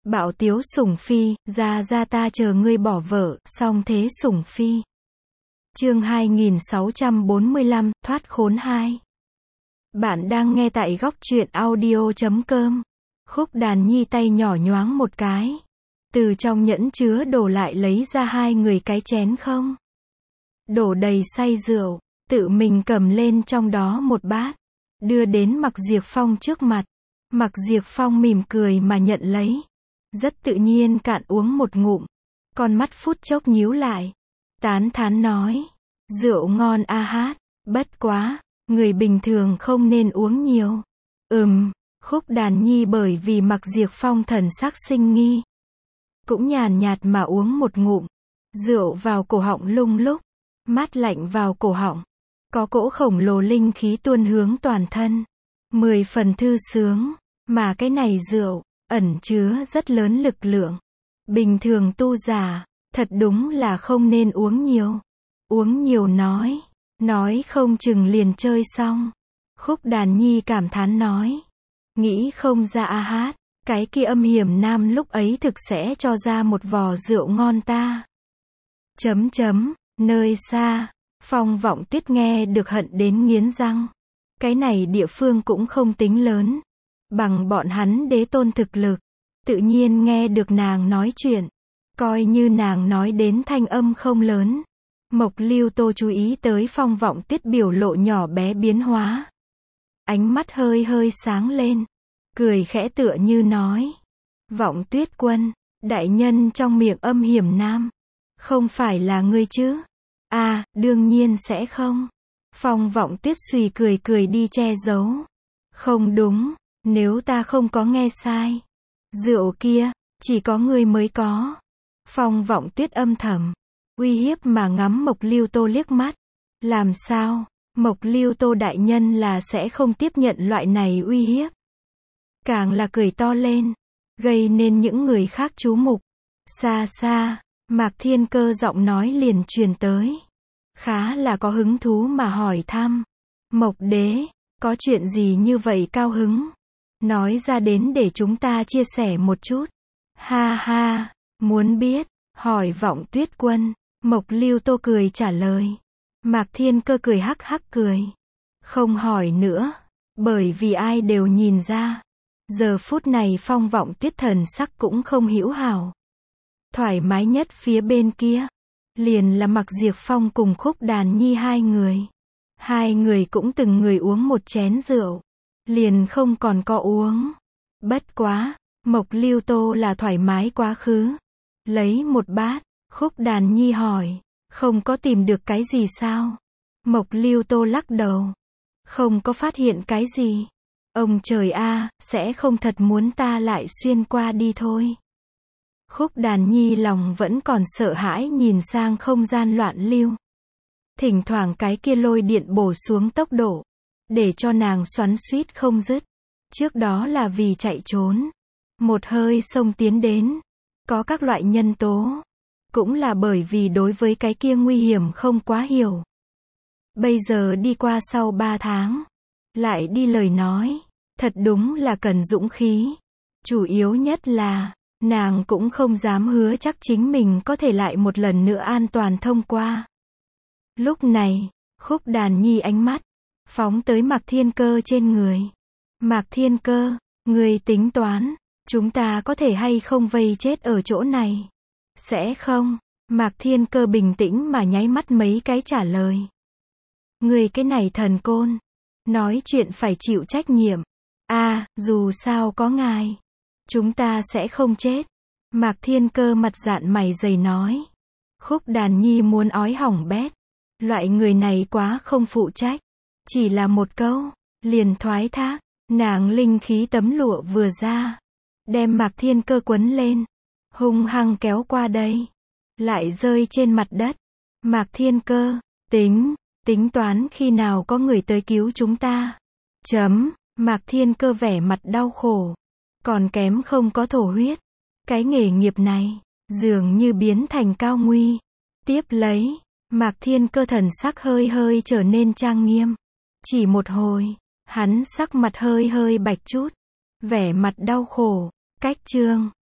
Bạo tiếu sủng phi, ra ta chờ ngươi bỏ vợ, song thế sủng phi. Chương 2645, thoát khốn 2. Bạn đang nghe tại góc truyện audio.com. Khúc Đàn Nhi tay nhỏ nhoáng một cái. Từ trong nhẫn chứa đồ lại lấy ra hai người cái chén không. Đổ đầy say rượu, tự mình cầm lên trong đó một bát. Đưa đến Mạc Diệp Phong trước mặt. Mạc Diệp Phong mỉm cười mà nhận lấy. Rất tự nhiên cạn uống một ngụm. Con mắt phút chốc nhíu lại. Tán thán nói. Rượu ngon a hát. Bất quá. Người bình thường không nên uống nhiều. Khúc Đàn Nhi bởi vì Mạc Diệp Phong thần sắc sinh nghi. Cũng nhàn nhạt mà uống một ngụm. Rượu vào cổ họng lung lúc. Mát lạnh vào cổ họng. Có cỗ khổng lồ linh khí tuôn hướng toàn thân. 10 phần thư sướng. Mà cái này rượu, ẩn chứa rất lớn lực lượng. Bình thường tu giả, thật đúng là không nên uống nhiều. Uống nhiều nói không chừng liền chơi xong. Khúc Đàn Nhi cảm thán nói. Nghĩ không ra a hát, cái kia âm hiểm nam lúc ấy thực sẽ cho ra một vò rượu ngon ta. Nơi xa, Phong Vọng Tuyết nghe được hận đến nghiến răng. Cái này địa phương cũng không tính lớn. Bằng bọn hắn đế tôn thực lực, tự nhiên nghe được nàng nói chuyện. Coi như nàng nói đến thanh âm không lớn. Mộc Lưu Tô chú ý tới Phong Vọng Tuyết biểu lộ nhỏ bé biến hóa. Ánh mắt hơi hơi sáng lên. Cười khẽ tựa như nói. Vọng Tuyết quân, đại nhân trong miệng âm hiểm nam. Không phải là ngươi chứ? Đương nhiên sẽ không. Phong Vọng Tuyết xùy cười đi che giấu. Không đúng, nếu ta không có nghe sai. Rượu kia, chỉ có ngươi mới có. Phong Vọng Tuyết âm thầm, uy hiếp mà ngắm Mộc Lưu Tô liếc mắt. Làm sao, Mộc Lưu Tô đại nhân là sẽ không tiếp nhận loại này uy hiếp. Càng là cười to lên, gây nên những người khác chú mục. Xa xa, Mạc Thiên Cơ giọng nói liền truyền tới. Khá là có hứng thú mà hỏi thăm. Mộc đế, có chuyện gì như vậy cao hứng? Nói ra đến để chúng ta chia sẻ một chút. Ha ha, muốn biết, hỏi Vọng Tuyết quân. Mộc Lưu Tô cười trả lời. Mạc Thiên Cơ cười hắc hắc cười. Không hỏi nữa, bởi vì ai đều nhìn ra. Giờ phút này Phong Vọng Tuyết thần sắc cũng không hữu hảo. Thoải mái nhất phía bên kia, liền là Mạc Diệp Phong cùng Khúc Đàn Nhi hai người. Hai người cũng từng người uống một chén rượu. Liền không còn có uống. Bất quá, Mộc Lưu Tô là thoải mái quá khứ. Lấy một bát, Khúc Đàn Nhi hỏi. Không có tìm được cái gì sao? Mộc Lưu Tô lắc đầu. Không có phát hiện cái gì. Ông trời a, sẽ không thật muốn ta lại xuyên qua đi thôi. Khúc Đàn Nhi lòng vẫn còn sợ hãi nhìn sang không gian loạn lưu. Thỉnh thoảng cái kia lôi điện bổ xuống tốc độ. Để cho nàng xoắn xuýt không dứt. Trước đó là vì chạy trốn. Một hơi xông tiến đến. Có các loại nhân tố. Cũng là bởi vì đối với cái kia nguy hiểm không quá hiểu. Bây giờ đi qua sau 3 tháng. Lại đi lời nói. Thật đúng là cần dũng khí. Chủ yếu nhất là, nàng cũng không dám hứa chắc chính mình có thể lại một lần nữa an toàn thông qua. Lúc này, Khúc Đàn Nhi ánh mắt phóng tới Mạc Thiên Cơ trên người. Mạc Thiên Cơ, người tính toán, chúng ta có thể hay không vây chết ở chỗ này? Sẽ không. Mạc Thiên Cơ bình tĩnh mà nháy mắt mấy cái trả lời. Người cái này thần côn, nói chuyện phải chịu trách nhiệm. Dù sao có ngài, chúng ta sẽ không chết. Mạc Thiên Cơ mặt dạn mày dày nói. Khúc Đàn Nhi muốn ói hỏng bét. Loại người này quá không phụ trách. Chỉ là một câu, liền thoái thác. Nàng linh khí tấm lụa vừa ra, đem Mạc Thiên Cơ quấn lên, hung hăng kéo qua đây, lại rơi trên mặt đất. Mạc Thiên Cơ, tính toán khi nào có người tới cứu chúng ta. Mạc Thiên Cơ vẻ mặt đau khổ, còn kém không có thổ huyết. Cái nghề nghiệp này, dường như biến thành cao nguy. Tiếp lấy, Mạc Thiên Cơ thần sắc hơi hơi trở nên trang nghiêm. Chỉ một hồi, hắn sắc mặt hơi hơi bạch chút, vẻ mặt đau khổ. Cách chương